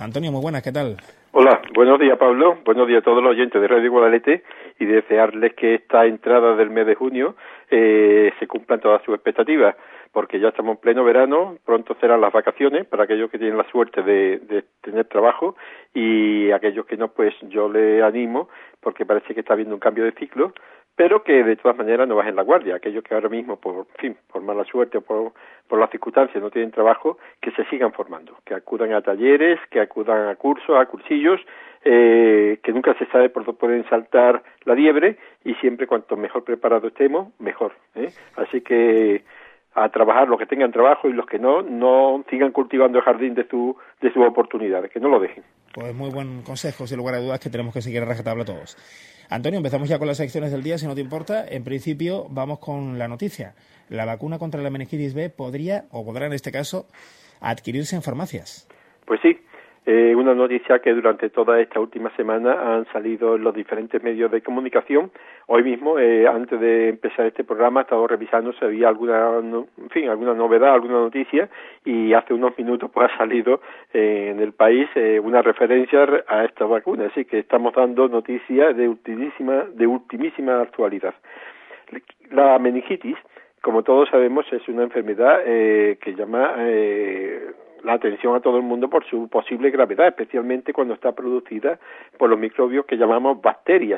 Antonio, muy buenas, ¿qué tal? Hola, buenos días Pablo, buenos días a todos los oyentes de Radio Guadalete y desearles que esta entrada del mes de junio se cumplan todas sus expectativas, porque ya estamos en pleno verano, pronto serán las vacaciones para aquellos que tienen la suerte de tener trabajo, y aquellos que no, pues yo les animo, porque parece que está habiendo un cambio de ciclo, pero que de todas maneras no bajen la guardia. Aquellos que ahora mismo, por mala suerte o por las circunstancias no tienen trabajo, que se sigan formando, que acudan a talleres, que acudan a cursos, a cursillos, que nunca se sabe por dónde pueden saltar la liebre, y siempre cuanto mejor preparados estemos, mejor, ¿eh? Así que a trabajar los que tengan trabajo, y los que no sigan cultivando el jardín de sus oportunidades, que no lo dejen. Pues muy buen consejo, sin lugar a dudas, que tenemos que seguir a rajatabla todos. Antonio, empezamos ya con las secciones del día, si no te importa. En principio, vamos con la noticia. La vacuna contra la meningitis B podrá en este caso, adquirirse en farmacias. Pues sí, una noticia que durante toda esta última semana han salido en los diferentes medios de comunicación. Hoy mismo, antes de empezar este programa, he estado revisando si había alguna novedad, alguna noticia, y hace unos minutos pues ha salido en el país una referencia a esta vacuna, así que estamos dando noticias de ultimísima actualidad. La meningitis, como todos sabemos, es una enfermedad que llama la atención a todo el mundo por su posible gravedad, especialmente cuando está producida por los microbios que llamamos bacterias,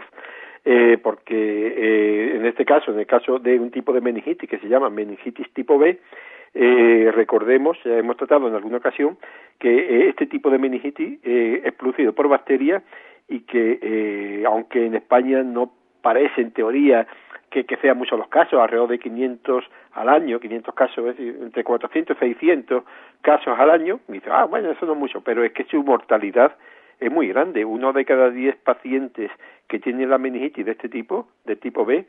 porque en el caso de un tipo de meningitis que se llama meningitis tipo B, recordemos, ya hemos tratado en alguna ocasión, que este tipo de meningitis es producido por bacterias, y que aunque en España no parece en teoría que sean muchos los casos, alrededor de 500 al año, 500 casos, es decir, entre 400 y 600 casos al año, y dice, bueno, eso no es mucho, pero es que su mortalidad es muy grande. 1 de cada 10 pacientes que tienen la meningitis de este tipo, de tipo B,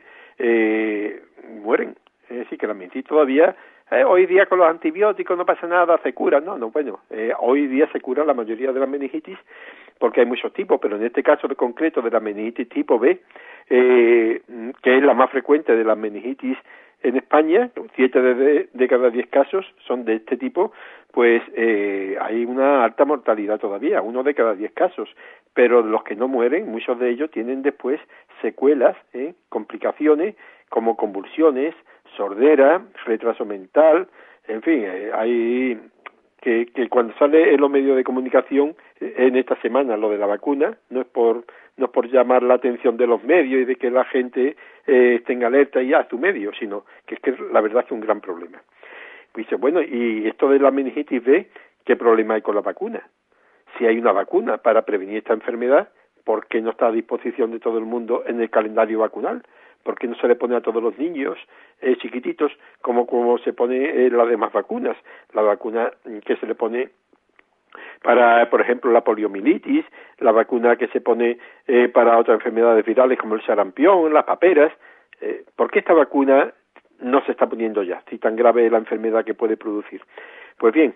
mueren. Es decir, que la meningitis todavía, hoy día con los antibióticos no pasa nada, se cura. Hoy día se cura la mayoría de las meningitis, porque hay muchos tipos, pero en este caso en concreto de la meningitis tipo B, que es la más frecuente de las meningitis en España, 7 de cada 10 casos son de este tipo, pues hay una alta mortalidad todavía, 1 de cada 10 casos, pero los que no mueren, muchos de ellos tienen después secuelas, complicaciones como convulsiones, sordera, retraso mental, en fin, hay que cuando sale en los medios de comunicación en esta semana lo de la vacuna, no es por llamar la atención de los medios y de que la gente esté en alerta y a tu medio, sino que es que la verdad es un gran problema. Dice, bueno, y esto de la meningitis B, ¿qué problema hay con la vacuna? Si hay una vacuna para prevenir esta enfermedad, ¿por qué no está a disposición de todo el mundo en el calendario vacunal? ¿Por qué no se le pone a todos los niños chiquititos como se pone las demás vacunas? La vacuna que se le pone para, por ejemplo, la poliomielitis, la vacuna que se pone para otras enfermedades virales como el sarampión, las paperas. ¿Por qué esta vacuna no se está poniendo ya, si tan grave es la enfermedad que puede producir? Pues bien,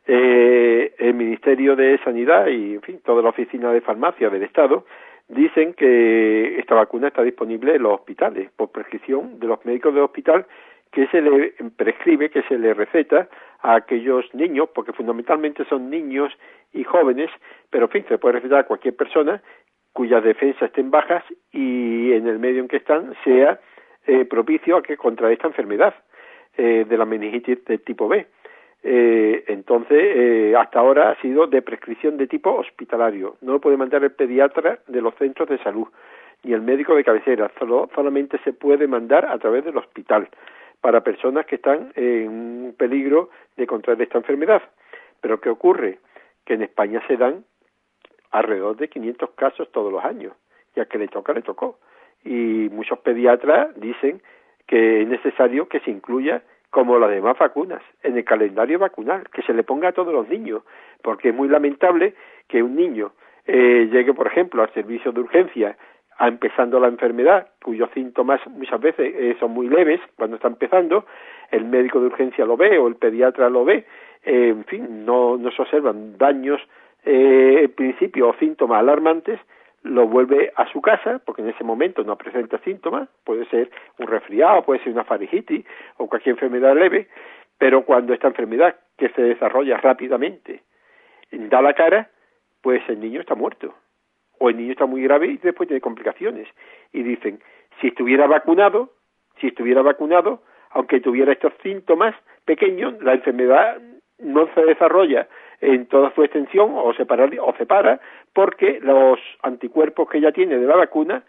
el Ministerio de Sanidad y, en fin, toda la oficina de farmacia del Estado dicen que esta vacuna está disponible en los hospitales por prescripción de los médicos del hospital, que se le prescribe, que se le receta a aquellos niños, porque fundamentalmente son niños y jóvenes, pero en fin, se puede recetar a cualquier persona cuyas defensas estén bajas y en el medio en que están sea propicio a que contrae esta enfermedad de la meningitis de tipo B. Entonces, hasta ahora ha sido de prescripción de tipo hospitalario. No lo puede mandar el pediatra de los centros de salud, ni el médico de cabecera. Solamente se puede mandar a través del hospital para personas que están en peligro de contraer esta enfermedad. Pero ¿qué ocurre? Que en España se dan alrededor de 500 casos todos los años. Y al que le toca, le tocó. Y muchos pediatras dicen que es necesario que se incluya, como las demás vacunas, en el calendario vacunal, que se le ponga a todos los niños, porque es muy lamentable que un niño llegue, por ejemplo, al servicio de urgencia empezando la enfermedad, cuyos síntomas muchas veces son muy leves cuando está empezando, el médico de urgencia lo ve o el pediatra lo ve, en fin, no se observan daños en principio o síntomas alarmantes, lo vuelve a su casa, porque en ese momento no presenta síntomas, puede ser un resfriado, puede ser una faringitis o cualquier enfermedad leve, pero cuando esta enfermedad, que se desarrolla rápidamente, da la cara, pues el niño está muerto, o el niño está muy grave y después tiene complicaciones. Y dicen, si estuviera vacunado, aunque tuviera estos síntomas pequeños, la enfermedad no se desarrolla en toda su extensión o se para, porque los anticuerpos que ya tiene de la vacuna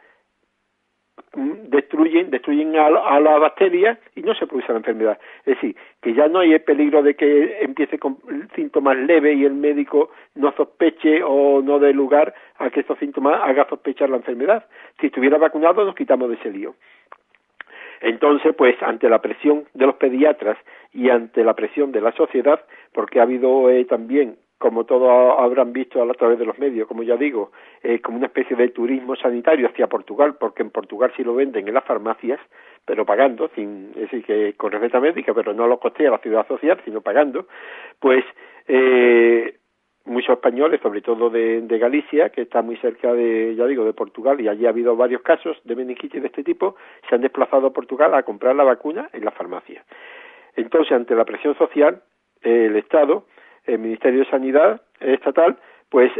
destruyen a la bacteria y no se produce la enfermedad. Es decir, que ya no hay el peligro de que empiece con síntomas leves y el médico no sospeche o no dé lugar a que estos síntomas haga sospechar la enfermedad. Si estuviera vacunado nos quitamos de ese lío. Entonces, pues, ante la presión de los pediatras y ante la presión de la sociedad, porque ha habido también, como todos habrán visto a través de los medios, como ya digo, como una especie de turismo sanitario hacia Portugal, porque en Portugal sí lo venden en las farmacias, pero pagando, es decir, que con receta médica, pero no lo costea la ciudad social, sino pagando, pues muchos españoles, sobre todo de Galicia, que está muy cerca de, ya digo, de Portugal, y allí ha habido varios casos de meningitis de este tipo, se han desplazado a Portugal a comprar la vacuna en la farmacia. Entonces, ante la presión social, el Estado, el Ministerio de Sanidad estatal, pues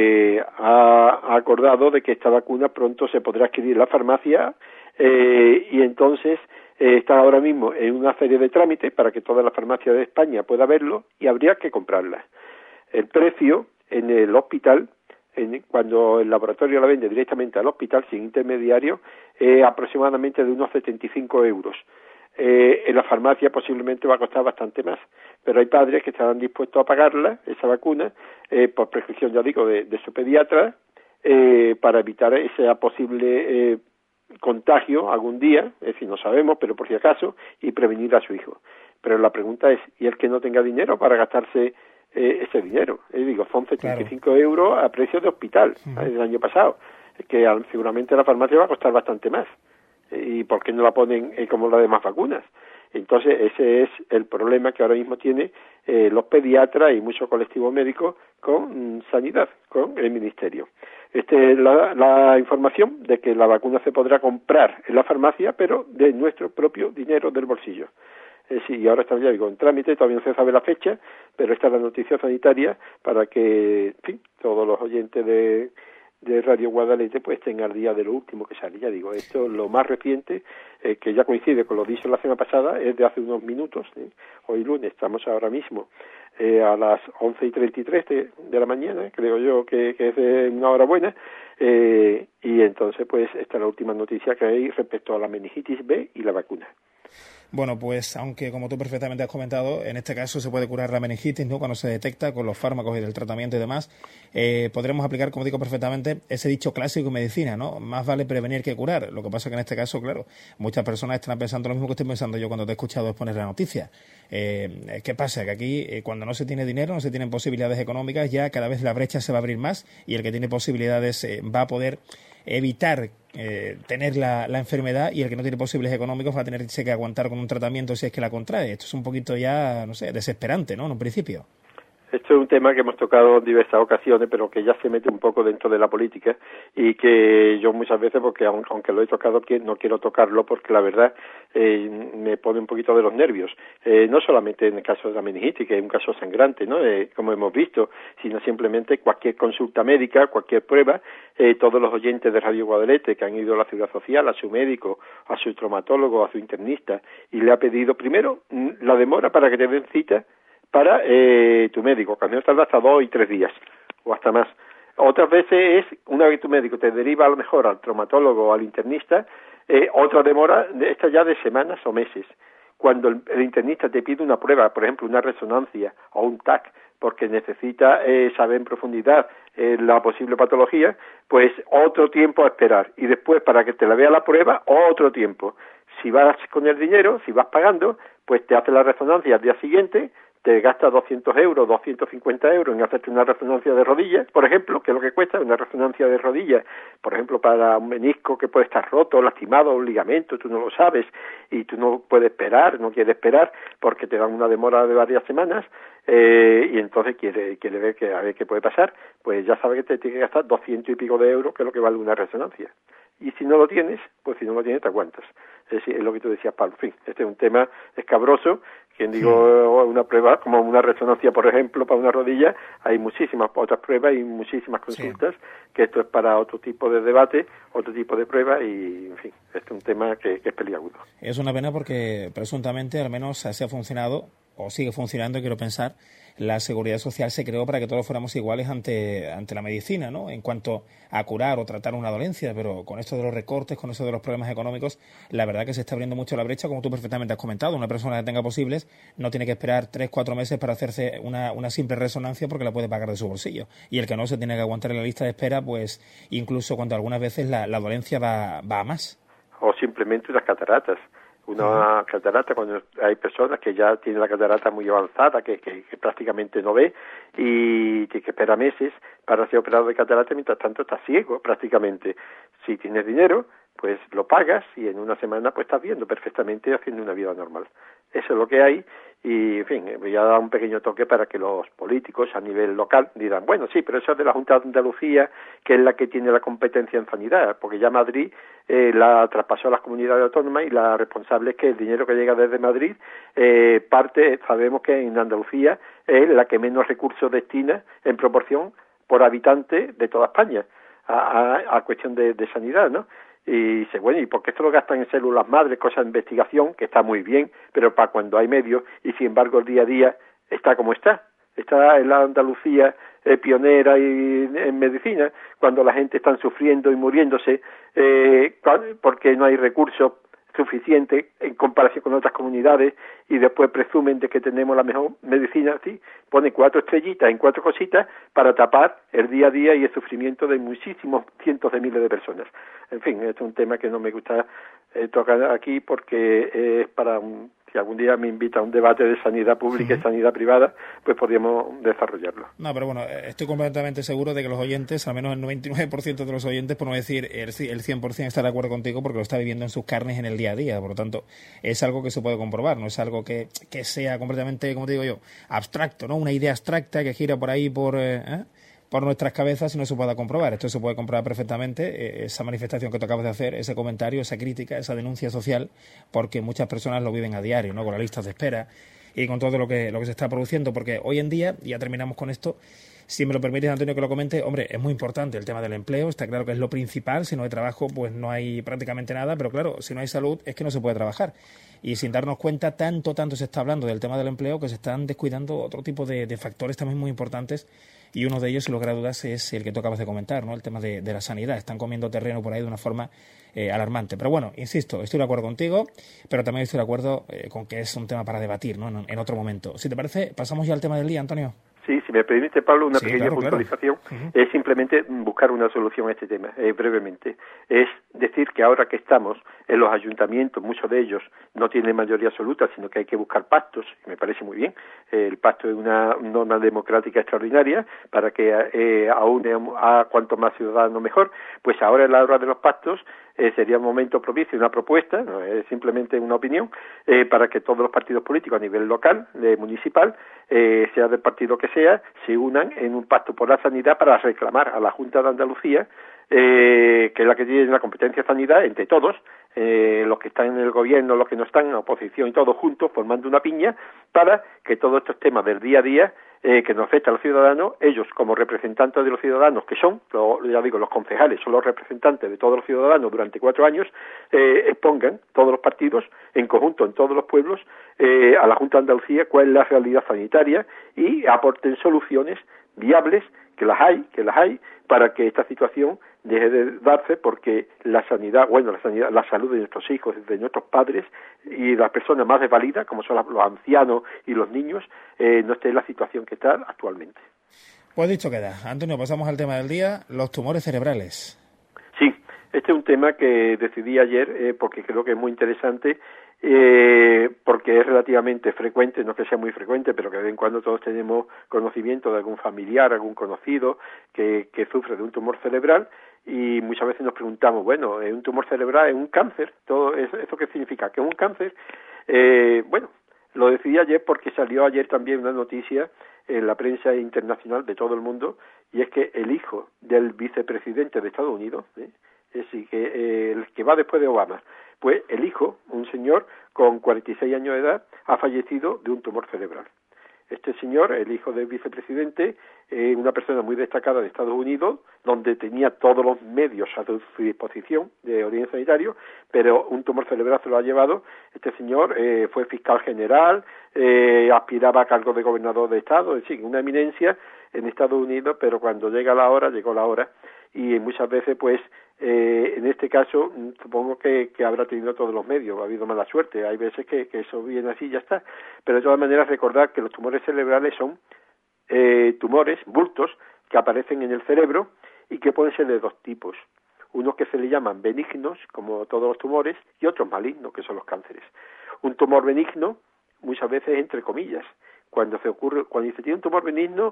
ha acordado de que esta vacuna pronto se podrá adquirir en la farmacia y entonces está ahora mismo en una serie de trámites para que toda la farmacia de España pueda verlo y habría que comprarla. El precio en el hospital, cuando el laboratorio la vende directamente al hospital sin intermediario, aproximadamente de unos 75 euros. En la farmacia posiblemente va a costar bastante más, pero hay padres que estarán dispuestos a pagarla, esa vacuna, por prescripción, ya digo, de su pediatra, para evitar ese posible contagio algún día, es decir, no sabemos, pero por si acaso, y prevenir a su hijo. Pero la pregunta es, ¿y el que no tenga dinero para gastarse ese dinero? Digo, son 75 euros a precio de hospital, el año pasado, que seguramente la farmacia va a costar bastante más. ¿Y por qué no la ponen como las demás vacunas? Entonces, ese es el problema que ahora mismo tiene los pediatras y muchos colectivos médicos con sanidad, con el ministerio. Esta es la información de que la vacuna se podrá comprar en la farmacia, pero de nuestro propio dinero del bolsillo. Sí, y ahora está ya en trámite, todavía no se sabe la fecha, pero esta es la noticia sanitaria para que, en fin, todos los oyentes de Radio Guadalete pues estén al día de lo último que sale. Ya digo, esto lo más reciente, que ya coincide con lo dicho la semana pasada, es de hace unos minutos. Hoy lunes, estamos ahora mismo a las 11:33 de la mañana, creo yo que es una hora buena, y entonces pues esta es la última noticia que hay respecto a la meningitis B y la vacuna. Bueno, pues aunque como tú perfectamente has comentado, en este caso se puede curar la meningitis, ¿no?, cuando se detecta con los fármacos y el tratamiento y demás, podremos aplicar, como digo perfectamente, ese dicho clásico en medicina, ¿no? Más vale prevenir que curar. Lo que pasa es que en este caso, claro, muchas personas están pensando lo mismo que estoy pensando yo cuando te he escuchado exponer la noticia. ¿Qué pasa? Que aquí, cuando no se tiene dinero, no se tienen posibilidades económicas, ya cada vez la brecha se va a abrir más y el que tiene posibilidades va a poder evitar tener la enfermedad, y el que no tiene posibilidades económicos va a tener que aguantar con un tratamiento si es que la contrae. Esto es un poquito ya, no sé, desesperante, ¿no?, en un principio. Esto es un tema que hemos tocado en diversas ocasiones, pero que ya se mete un poco dentro de la política y que yo muchas veces, porque aunque lo he tocado, no quiero tocarlo porque la verdad me pone un poquito de los nervios. No solamente en el caso de la meningitis, que es un caso sangrante, ¿no?, como hemos visto, sino simplemente cualquier consulta médica, cualquier prueba. Todos los oyentes de Radio Guadalete que han ido a la Seguridad Social, a su médico, a su traumatólogo, a su internista, y le ha pedido primero la demora para que te den cita para tu médico, que a lo mejor tarda hasta 2 y 3 días, o hasta más. Otras veces es, una vez tu médico te deriva a lo mejor al traumatólogo o al internista, otra demora, esta ya de semanas o meses. Cuando el internista te pide una prueba, por ejemplo, una resonancia o un TAC, porque necesita saber en profundidad la posible patología, pues otro tiempo a esperar. Y después, para que te la vea la prueba, otro tiempo. Si vas con el dinero, si vas pagando, pues te hace la resonancia al día siguiente, te gastas 200 euros, 250 euros en hacerte una resonancia de rodilla, por ejemplo, que es lo que cuesta una resonancia de rodilla, por ejemplo, para un menisco que puede estar roto, lastimado, un ligamento, tú no lo sabes y tú no puedes esperar, no quieres esperar porque te dan una demora de varias semanas, y entonces quiere ver a ver qué puede pasar, pues ya sabe que te tiene que gastar 200 y pico de euros, que es lo que vale una resonancia. Y si no lo tienes, pues si no lo tienes te aguantas. Es decir, es lo que tú decías, Pablo. En fin, este es un tema escabroso. Quien digo, una prueba como una resonancia, por ejemplo, para una rodilla, hay muchísimas otras pruebas y muchísimas consultas, que esto es para otro tipo de debate, otro tipo de prueba y, en fin, este es un tema que es peliagudo. Es una pena porque presuntamente, al menos así ha funcionado, o sigue funcionando, quiero pensar, la seguridad social se creó para que todos fuéramos iguales ante la medicina, ¿no? En cuanto a curar o tratar una dolencia, pero con esto de los recortes, con esto de los problemas económicos, la verdad que se está abriendo mucho la brecha, como tú perfectamente has comentado. Una persona que tenga posibles no tiene que esperar 3-4 meses para hacerse una simple resonancia porque la puede pagar de su bolsillo. Y el que no se tiene que aguantar en la lista de espera, pues incluso cuando algunas veces la dolencia va a más. O simplemente unas cataratas. Una catarata, cuando hay personas que ya tienen la catarata muy avanzada, que prácticamente no ve y tiene que esperar meses para ser operado de catarata, mientras tanto está ciego prácticamente. Si tienes dinero, pues lo pagas y en una semana pues estás viendo perfectamente haciendo una vida normal. Eso es lo que hay y, en fin, voy a dar un pequeño toque para que los políticos a nivel local dirán, bueno, sí, pero eso es de la Junta de Andalucía, que es la que tiene la competencia en sanidad, porque ya Madrid la traspasó a las comunidades autónomas y la responsable es que el dinero que llega desde Madrid, sabemos que en Andalucía es la que menos recursos destina en proporción por habitante de toda España a cuestión de sanidad, ¿no? Y dice, bueno, ¿y por qué esto lo gastan en células madres, cosas de investigación, que está muy bien, pero para cuando hay medios, y sin embargo el día a día está como está? Está en la Andalucía pionera y en medicina, cuando la gente está sufriendo y muriéndose porque no hay recursos suficiente en comparación con otras comunidades y después presumen de que tenemos la mejor medicina, ¿sí? Pone 4 estrellitas en 4 cositas para tapar el día a día y el sufrimiento de muchísimos cientos de miles de personas. En fin, este es un tema que no me gusta tocar aquí porque es para si algún día me invita a un debate de sanidad pública y sanidad privada, pues podríamos desarrollarlo. No, pero bueno, estoy completamente seguro de que los oyentes, al menos el 99% de los oyentes, por no decir el 100%, está de acuerdo contigo porque lo está viviendo en sus carnes en el día a día. Por lo tanto, es algo que se puede comprobar, no es algo que sea completamente, como te digo yo, abstracto, ¿no? Una idea abstracta que gira por ahí por nuestras cabezas y no se pueda comprobar. Esto se puede comprobar perfectamente, esa manifestación que tú acabas de hacer, ese comentario, esa crítica, esa denuncia social, porque muchas personas lo viven a diario, ¿no? Con las listas de espera y con todo lo que se está produciendo, porque hoy en día, ya terminamos con esto, si me lo permites, Antonio, que lo comente, hombre, es muy importante el tema del empleo, está claro que es lo principal, si no hay trabajo, pues no hay prácticamente nada, pero claro, si no hay salud, es que no se puede trabajar. Y sin darnos cuenta, tanto se está hablando del tema del empleo que se están descuidando otro tipo de factores también muy importantes, y uno de ellos, sin lugar a dudas, es el que tú acabas de comentar, ¿no? El tema de la sanidad. Están comiendo terreno por ahí de una forma alarmante. Pero bueno, insisto, estoy de acuerdo contigo, pero también estoy de acuerdo con que es un tema para debatir, ¿no? En otro momento. Si te parece, pasamos ya al tema del día, Antonio. Sí, si me permite, Pablo, una pequeña claro, puntualización. Claro. Es simplemente buscar una solución a este tema, brevemente. Es decir que ahora que estamos en los ayuntamientos, muchos de ellos no tienen mayoría absoluta, sino que hay que buscar pactos, y me parece muy bien. El pacto es una norma democrática extraordinaria para que aúne a cuanto más ciudadanos mejor. Pues ahora, en la hora de los pactos, sería un momento propicio, una propuesta, no es simplemente una opinión, para que todos los partidos políticos a nivel local, municipal, sea del partido que sea, se unan en un pacto por la sanidad para reclamar a la Junta de Andalucía, que es la que tiene la competencia de sanidad, entre todos, los que están en el gobierno, los que no están en la oposición y todos juntos, formando una piña, para que todos estos temas del día a día que nos afecta a los ciudadanos, ellos como representantes de los ciudadanos, que son, ya digo, los concejales, son los representantes de todos los ciudadanos durante 4 años, expongan todos los partidos, en conjunto en todos los pueblos, a la Junta de Andalucía cuál es la realidad sanitaria y aporten soluciones viables, que las hay, para que esta situación deje de darse, porque la salud de nuestros hijos, de nuestros padres y las personas más desvalidas, como son los ancianos y los niños, no esté en la situación que está actualmente. Pues dicho queda. Antonio, pasamos al tema del día, los tumores cerebrales. Sí, este es un tema que decidí ayer porque creo que es muy interesante, porque es relativamente frecuente, no que sea muy frecuente, pero que de vez en cuando todos tenemos conocimiento de algún familiar, algún conocido que sufre de un tumor cerebral, y muchas veces nos preguntamos, bueno, ¿un tumor cerebral es un cáncer? ¿Eso qué significa? ¿Que es un cáncer? Bueno, Lo decidí ayer porque salió ayer también una noticia en la prensa internacional de todo el mundo, y es que el hijo del vicepresidente de Estados Unidos, es decir, que el que va después de Obama, pues el hijo, un señor con 46 años de edad, ha fallecido de un tumor cerebral. Este señor, el hijo del vicepresidente, una persona muy destacada de Estados Unidos, donde tenía todos los medios a su disposición de origen sanitario, pero un tumor cerebral se lo ha llevado. Este señor fue fiscal general, aspiraba a cargo de gobernador de estado, es decir, una eminencia en Estados Unidos, pero cuando llegó la hora, y muchas veces, pues, en este caso, supongo que habrá tenido todos los medios, ha habido mala suerte, hay veces que eso viene así y ya está, pero de todas maneras recordar que los tumores cerebrales son tumores, bultos, que aparecen en el cerebro y que pueden ser de dos tipos, unos que se le llaman benignos, como todos los tumores, y otros malignos, que son los cánceres. Un tumor benigno, muchas veces entre comillas, cuando se tiene un tumor benigno,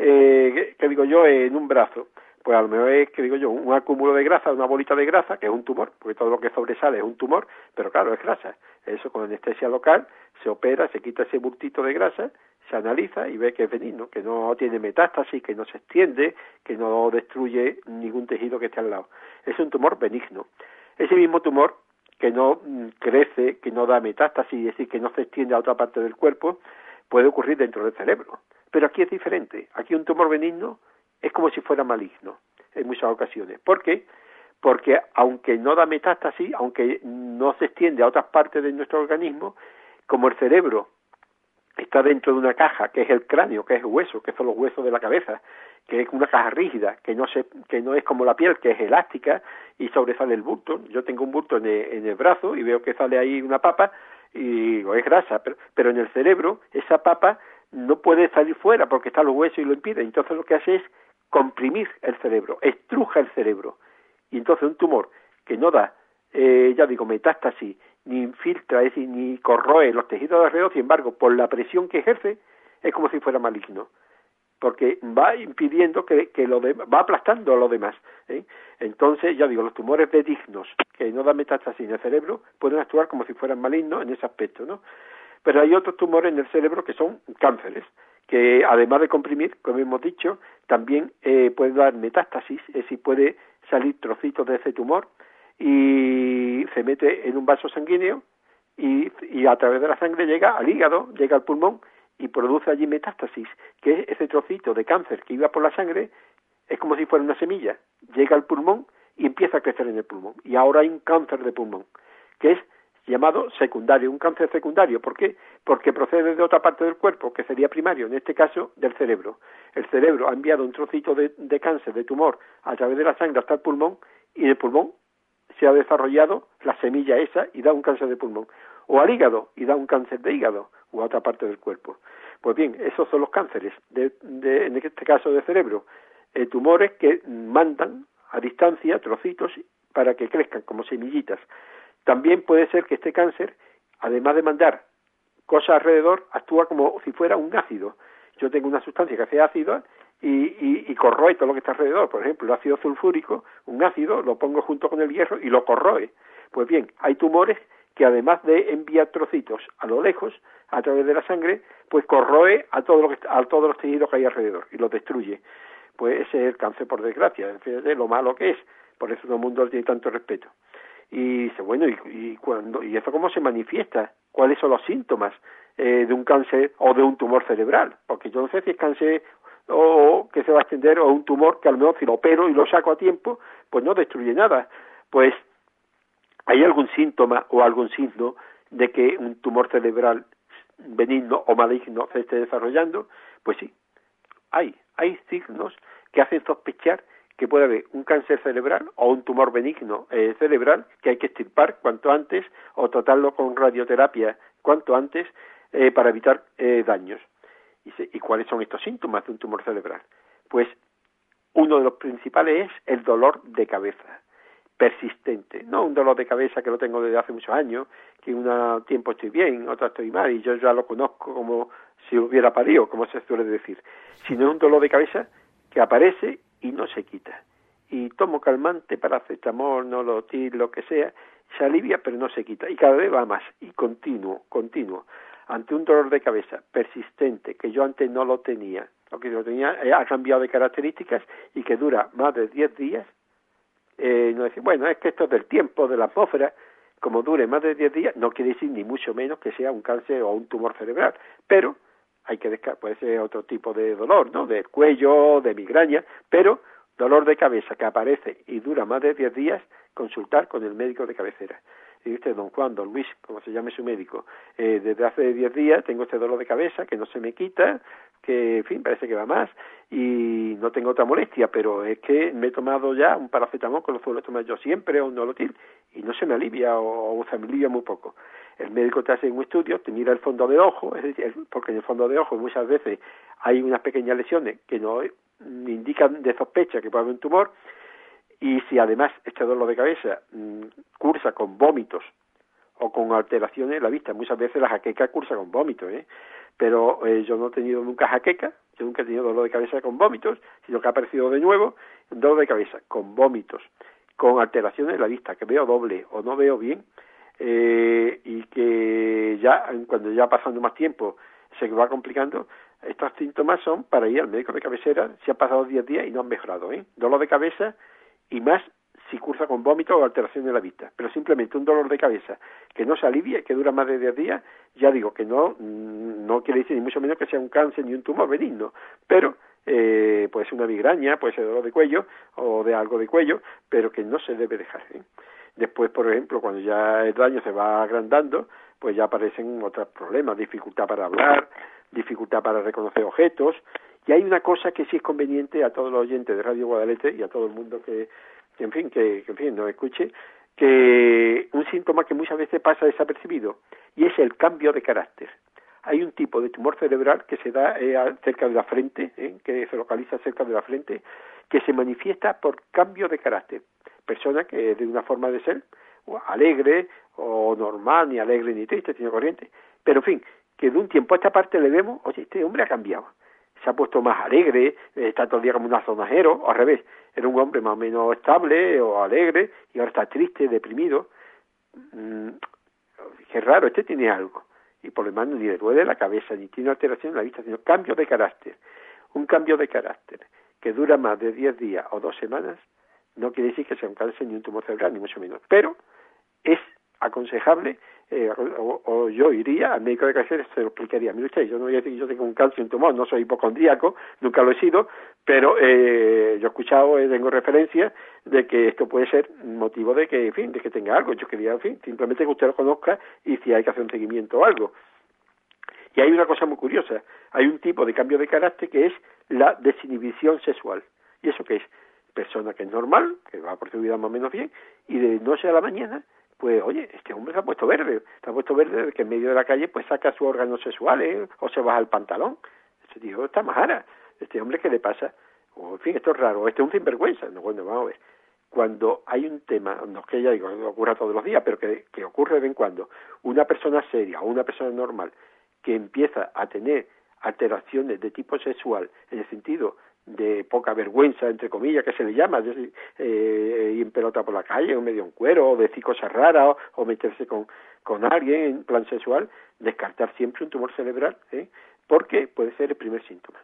que digo yo, en un brazo, pues a lo mejor es, que digo yo, un acúmulo de grasa, una bolita de grasa, que es un tumor, porque todo lo que sobresale es un tumor, pero claro, es grasa. Eso con anestesia local se opera, se quita ese bultito de grasa, se analiza y ve que es benigno, que no tiene metástasis, que no se extiende, que no destruye ningún tejido que esté al lado. Es un tumor benigno. Ese mismo tumor, que no crece, que no da metástasis, es decir, que no se extiende a otra parte del cuerpo, puede ocurrir dentro del cerebro. Pero aquí es diferente. Aquí un tumor benigno es como si fuera maligno en muchas ocasiones. ¿Por qué? Porque aunque no da metástasis, aunque no se extiende a otras partes de nuestro organismo, como el cerebro está dentro de una caja, que es el cráneo, que es el hueso, que son los huesos de la cabeza, que es una caja rígida, que no es como la piel, que es elástica y sobresale el bulto. Yo tengo un bulto en el brazo y veo que sale ahí una papa y digo, es grasa, pero en el cerebro esa papa no puede salir fuera porque está los huesos y lo impide. Entonces lo que hace es comprimir el cerebro, estruja el cerebro. Y entonces un tumor que no da, metástasis, ni infiltra, es decir, ni corroe los tejidos de alrededor, sin embargo, por la presión que ejerce, es como si fuera maligno, porque va impidiendo va aplastando a lo demás. Entonces, los tumores benignos que no dan metástasis en el cerebro pueden actuar como si fueran malignos en ese aspecto, ¿no? Pero hay otros tumores en el cerebro que son cánceres, que además de comprimir, como hemos dicho, también puede dar metástasis, es decir, puede salir trocitos de ese tumor y se mete en un vaso sanguíneo y a través de la sangre llega al hígado, llega al pulmón y produce allí metástasis, que es ese trocito de cáncer que iba por la sangre, es como si fuera una semilla, llega al pulmón y empieza a crecer en el pulmón. Y ahora hay un cáncer de pulmón, que es llamado secundario, un cáncer secundario. ¿Por qué? Porque procede de otra parte del cuerpo, que sería primario, en este caso del cerebro. El cerebro ha enviado un trocito de cáncer, de tumor, a través de la sangre hasta el pulmón, y en el pulmón se ha desarrollado la semilla esa y da un cáncer de pulmón. O al hígado y da un cáncer de hígado, o a otra parte del cuerpo. Pues bien, esos son los cánceres, en este caso de cerebro. Tumores que mandan a distancia trocitos para que crezcan como semillitas. También puede ser que este cáncer, además de mandar cosas alrededor, actúa como si fuera un ácido. Yo tengo una sustancia que hace ácido y corroe todo lo que está alrededor. Por ejemplo, el ácido sulfúrico, un ácido, lo pongo junto con el hierro y lo corroe. Pues bien, hay tumores que además de enviar trocitos a lo lejos, a través de la sangre, pues corroe a todos los tejidos que hay alrededor y los destruye. Pues ese es el cáncer, por desgracia. Fíjate lo malo que es. Por eso todo el mundo tiene tanto respeto. Y dice, bueno, ¿y eso cómo se manifiesta? ¿Cuáles son los síntomas de un cáncer o de un tumor cerebral? Porque yo no sé si es cáncer o que se va a extender o un tumor que a lo mejor si lo opero y lo saco a tiempo, pues no destruye nada. Pues, ¿hay algún síntoma o algún signo de que un tumor cerebral benigno o maligno se esté desarrollando? Pues sí, hay signos que hacen sospechar que puede haber un cáncer cerebral o un tumor benigno cerebral que hay que extirpar cuanto antes o tratarlo con radioterapia cuanto antes para evitar daños. ¿Y cuáles son estos síntomas de un tumor cerebral? Pues uno de los principales es el dolor de cabeza, persistente, no un dolor de cabeza que lo tengo desde hace muchos años, que un tiempo estoy bien, otro estoy mal y yo ya lo conozco como si hubiera parido, como se suele decir, sino un dolor de cabeza que aparece y no se quita. Y tomo calmante, paracetamol, nolotil, lo que sea, se alivia pero no se quita. Y cada vez va más, y continuo. ante un dolor de cabeza persistente, que yo antes no lo tenía, o que lo tenía, ha cambiado de características y que dura más de 10 días, no decir, bueno, es que esto es del tiempo, de la atmósfera, como dure más de 10 días, no quiere decir ni mucho menos que sea un cáncer o un tumor cerebral, pero hay que puede ser otro tipo de dolor, ¿no? Del cuello, de migraña, pero dolor de cabeza que aparece y dura más de 10 días, consultar con el médico de cabecera. Y dice, don Juan, don Luis, como se llame su médico, desde hace 10 días tengo este dolor de cabeza que no se me quita, que, en fin, parece que va más, y no tengo otra molestia, pero es que me he tomado ya un paracetamol, que lo suelo tomar yo siempre, o un nolotil, y no se me alivia, o se me alivia muy poco. El médico te hace un estudio, te mira el fondo de ojo, es decir, porque en el fondo de ojo muchas veces hay unas pequeñas lesiones que no indican de sospecha que puede haber un tumor, y si además este dolor de cabeza cursa con vómitos o con alteraciones en la vista, muchas veces la jaqueca cursa con vómitos, pero yo no he tenido nunca jaqueca, yo nunca he tenido dolor de cabeza con vómitos, sino que ha aparecido de nuevo un dolor de cabeza con vómitos, con alteraciones en la vista, que veo doble o no veo bien, y que ya cuando ya pasando más tiempo se va complicando. Estos síntomas son para ir al médico de cabecera si han pasado 10 días y no han mejorado, dolor de cabeza y más si cursa con vómito o alteración de la vista, pero simplemente un dolor de cabeza que no se alivia, que dura más de 10 días, ya digo que no quiere decir ni mucho menos que sea un cáncer ni un tumor benigno, pero puede ser una migraña, puede ser dolor de cuello o de algo de cuello, pero que no se debe dejar. Después, por ejemplo, cuando ya el daño se va agrandando, pues ya aparecen otros problemas, dificultad para hablar, dificultad para reconocer objetos, y hay una cosa que sí es conveniente a todos los oyentes de Radio Guadalete y a todo el mundo que en fin nos escuche, que un síntoma que muchas veces pasa desapercibido, y es el cambio de carácter. Hay un tipo de tumor cerebral que se da cerca de la frente, que se localiza cerca de la frente, que se manifiesta por cambio de carácter. Persona que de una forma de ser, o alegre, o normal, ni alegre ni triste, sino corriente, pero en fin, que de un tiempo a esta parte le vemos, oye, este hombre ha cambiado, se ha puesto más alegre, está todo el día como un sonajero, o al revés, era un hombre más o menos estable o alegre, y ahora está triste, deprimido. Qué raro, este tiene algo, y por lo demás ni le duele la cabeza, ni tiene alteración en la vista, sino cambio de carácter. Un cambio de carácter que dura más de 10 días o 2 semanas, no quiere decir que sea un cáncer ni un tumor cerebral, ni mucho menos, pero es aconsejable, o yo iría al médico de cabecera, se lo explicaría. Mire usted, yo no voy a decir que yo tengo un cáncer y un tumor, no soy hipocondríaco, nunca lo he sido, pero yo he escuchado, tengo referencia de que esto puede ser motivo de que, en fin, de que tenga algo. Yo quería, en fin, simplemente que usted lo conozca y si hay que hacer un seguimiento o algo. Y hay una cosa muy curiosa, hay un tipo de cambio de carácter que es la desinhibición sexual. ¿Y eso qué es? Persona que es normal, que va por su vida más o menos bien, y de noche a la mañana, pues oye, este hombre se ha puesto verde que en medio de la calle pues saca sus órganos sexuales o se baja el pantalón. Este tío está majara, este hombre ¿qué le pasa? O en fin, esto es raro, este es un sinvergüenza. No, bueno, vamos a ver. Cuando hay un tema, no es que ya digo, no ocurra todos los días, pero que ocurre de vez en cuando, una persona seria o una persona normal que empieza a tener alteraciones de tipo sexual, en el sentido de poca vergüenza, entre comillas, que se le llama, ir en pelota por la calle, o medio en cuero, o decir cosas raras, o meterse con alguien en plan sexual, descartar siempre un tumor cerebral, porque puede ser el primer síntoma.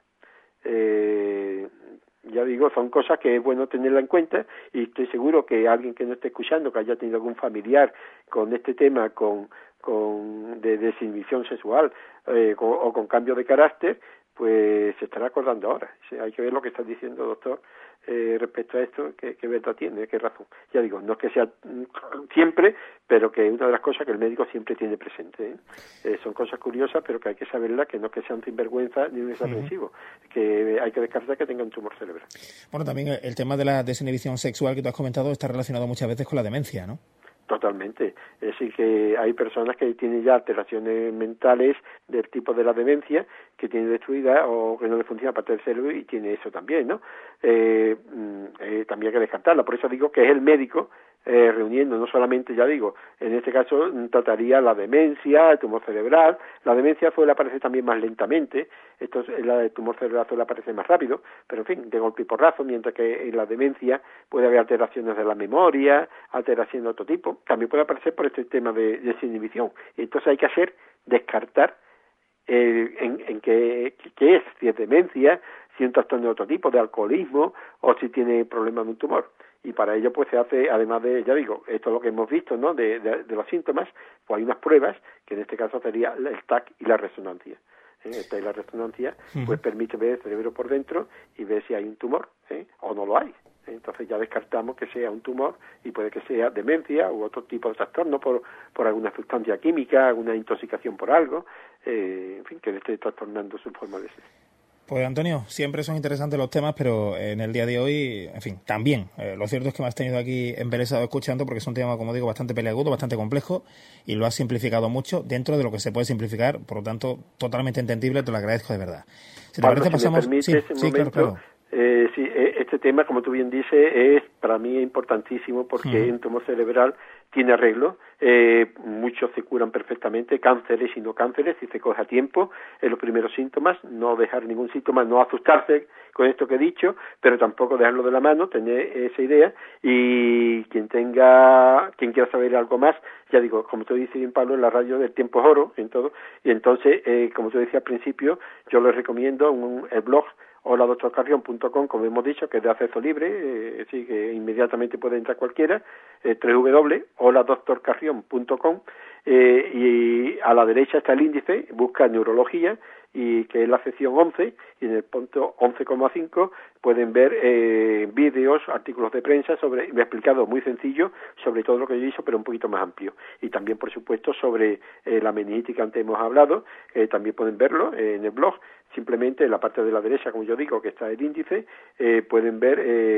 Ya digo, son cosas que es bueno tenerla en cuenta, y estoy seguro que alguien que no esté escuchando, que haya tenido algún familiar con este tema, de desinhibición sexual o con cambio de carácter, pues se estará acordando ahora. Hay que ver lo que está diciendo, doctor, respecto a esto, qué verdad tiene, qué razón. Ya digo, no es que sea siempre, pero que es una de las cosas que el médico siempre tiene presente. Son cosas curiosas, pero que hay que saberla, que no es que sea un sinvergüenza ni un desaprensivo, que hay que descartar que tenga un tumor cerebral. Bueno, también el tema de la desinhibición sexual que tú has comentado está relacionado muchas veces con la demencia, ¿no? Totalmente. Es decir, que hay personas que tienen ya alteraciones mentales del tipo de la demencia, que tienen destruida o que no le funciona parte del cerebro, y tiene eso también, ¿no? También hay que descartarla. Por eso digo que es el médico reuniendo, no solamente, ya digo, en este caso trataría la demencia, el tumor cerebral. La demencia suele aparecer también más lentamente, la del tumor cerebral suele aparecer más rápido, pero en fin, de golpe y porrazo, mientras que en la demencia puede haber alteraciones de la memoria, alteraciones de otro tipo. También puede aparecer por este tema de desinhibición. Y entonces hay que descartar en qué es, si es demencia, si es un trastorno de otro tipo, de alcoholismo, o si tiene problemas de un tumor. Y para ello pues se hace, además de, ya digo, esto es lo que hemos visto, ¿no?, de los síntomas, pues hay unas pruebas, que en este caso sería el TAC y la resonancia. Esta y la resonancia pues permite ver el cerebro por dentro y ver si hay un tumor, o no lo hay. Entonces ya descartamos que sea un tumor y puede que sea demencia u otro tipo de trastorno por alguna sustancia química, alguna intoxicación por algo, en fin, que le esté trastornando su forma de ser. Pues Antonio, siempre son interesantes los temas, pero en el día de hoy, en fin, también. Lo cierto es que me has tenido aquí embelesado escuchando porque es un tema, como digo, bastante peliagudo, bastante complejo y lo has simplificado mucho dentro de lo que se puede simplificar, por lo tanto, totalmente entendible, te lo agradezco de verdad. Si te parece, pasamos... Sí, claro. Sí, este tema, como tú bien dices, es para mí importantísimo porque un tumor cerebral tiene arreglo, muchos se curan perfectamente, cánceres y no cánceres, si se coge a tiempo, en los primeros síntomas, no dejar ningún síntoma, no asustarse con esto que he dicho, pero tampoco dejarlo de la mano, tener esa idea, y quien quiera saber algo más, ya digo, como tú dices bien, Pablo, en la radio del tiempo es oro, en todo, y entonces, como tú decías al principio, yo les recomiendo el blog holadoctorcarrión.com, como hemos dicho, que es de acceso libre, así que inmediatamente puede entrar cualquiera, www.holadoctorcarrión.com, y a la derecha está el índice, busca neurología, y que es la sección 11, y en el punto 11,5 pueden ver vídeos, artículos de prensa me he explicado muy sencillo sobre todo lo que yo hice, pero un poquito más amplio, y también por supuesto sobre la meningitis que antes hemos hablado, también pueden verlo en el blog, simplemente en la parte de la derecha, como yo digo, que está el índice, pueden ver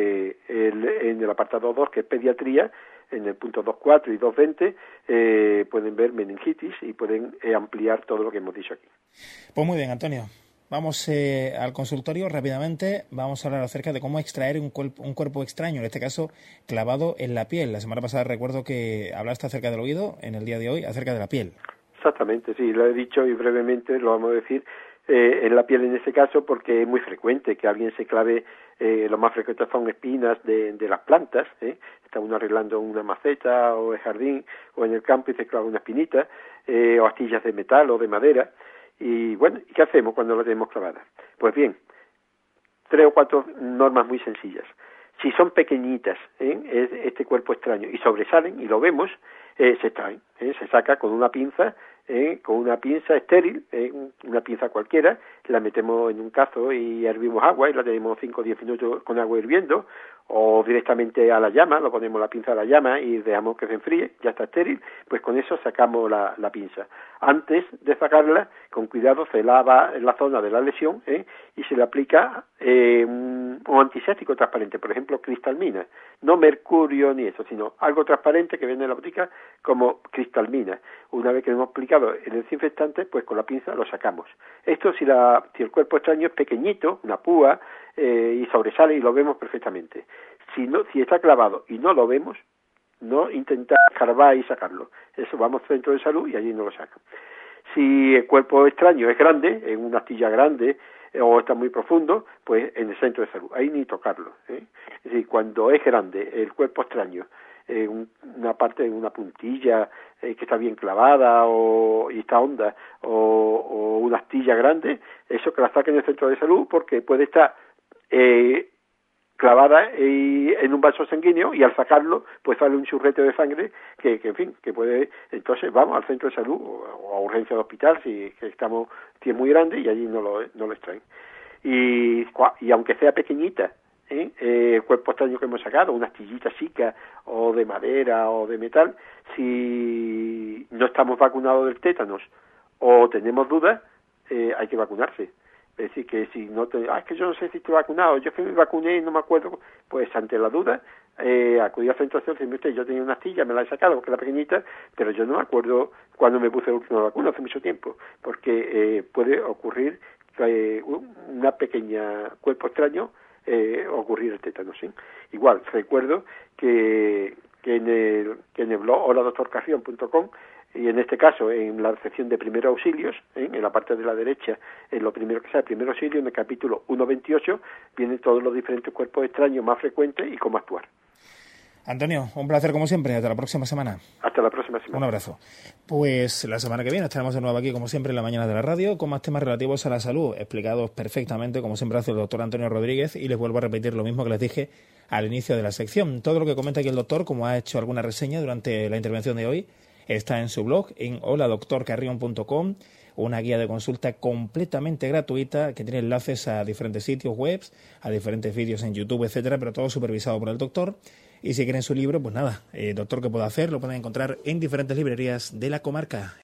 en el apartado 2, que es pediatría, en el punto 2.4 y 2.20 pueden ver meningitis y pueden ampliar todo lo que hemos dicho aquí. Pues muy bien, Antonio. Vamos al consultorio rápidamente. Vamos a hablar acerca de cómo extraer un cuerpo extraño, en este caso clavado en la piel. La semana pasada recuerdo que hablaste acerca del oído, en el día de hoy acerca de la piel. Exactamente, sí, lo he dicho y brevemente lo vamos a decir. En la piel en ese caso, porque es muy frecuente que alguien se clave, lo más frecuente son espinas de las plantas, está uno arreglando una maceta o el jardín o en el campo y se clava una espinita, o astillas de metal o de madera, y bueno, ¿y qué hacemos cuando la tenemos clavada? Pues bien, 3 o 4 normas muy sencillas. Si son pequeñitas, este cuerpo extraño, y sobresalen, y lo vemos, se extraen, se saca con una pinza estéril, una pinza cualquiera, la metemos en un cazo y hervimos agua y la tenemos 5 o 10 minutos con agua hirviendo, o directamente a la llama, lo ponemos la pinza a la llama y dejamos que se enfríe, ya está estéril, pues con eso sacamos la pinza. Antes de sacarla, con cuidado se lava la zona de la lesión y se le aplica un antiséptico transparente, por ejemplo cristalmina, no mercurio ni eso, sino algo transparente que vende en la botica como cristalmina. Una vez que lo hemos aplicado el desinfectante, pues con la pinza lo sacamos. Esto si el cuerpo extraño es pequeñito, una púa, y sobresale y lo vemos perfectamente. Si está clavado y no lo vemos, no intentar escarbar y sacarlo. Eso vamos al centro de salud y allí no lo sacan. Si el cuerpo extraño es grande, en una astilla grande, o está muy profundo, pues en el centro de salud, ahí ni tocarlo. Es decir, cuando es grande el cuerpo extraño, una parte de una puntilla que está bien clavada y está honda, o una astilla grande, eso que la saquen en el centro de salud porque puede estar clavada en un vaso sanguíneo y al sacarlo pues sale un churrete de sangre que en fin, que puede, entonces vamos al centro de salud o a urgencia de hospital si es muy grande y allí no lo extraen. Y aunque sea pequeñita, el cuerpo extraño que hemos sacado, una astillita chica o de madera o de metal, si no estamos vacunados del tétanos o tenemos dudas, hay que vacunarse. Es decir, que si no es que yo no sé si estoy vacunado, yo es que me vacuné y no me acuerdo, pues ante la duda, acudí al centro de salud y me yo tenía una astilla, me la he sacado porque era pequeñita, pero yo no me acuerdo cuando me puse la última vacuna, hace mucho tiempo, porque puede ocurrir una pequeña cuerpo extraño, ocurrir el tétano, ¿sí? Igual, recuerdo que en el blog holadoctorcarrión.com y en este caso en la sección de primeros auxilios, en la parte de la derecha, en lo primero que sea el primer auxilio, en el capítulo 1.28, vienen todos los diferentes cuerpos extraños más frecuentes y cómo actuar. Antonio, un placer como siempre. Hasta la próxima semana. Hasta la próxima semana. Un abrazo. Pues la semana que viene estaremos de nuevo aquí, como siempre, en la mañana de la radio, con más temas relativos a la salud, explicados perfectamente, como siempre hace el doctor Antonio Rodríguez, y les vuelvo a repetir lo mismo que les dije al inicio de la sección. Todo lo que comenta aquí el doctor, como ha hecho alguna reseña durante la intervención de hoy, está en su blog, en holadoctorcarrion.com, una guía de consulta completamente gratuita que tiene enlaces a diferentes sitios web, a diferentes vídeos en YouTube, etcétera, pero todo supervisado por el doctor. Y si quieren su libro, pues nada, doctor, ¿qué puedo hacer? Lo pueden encontrar en diferentes librerías de la comarca.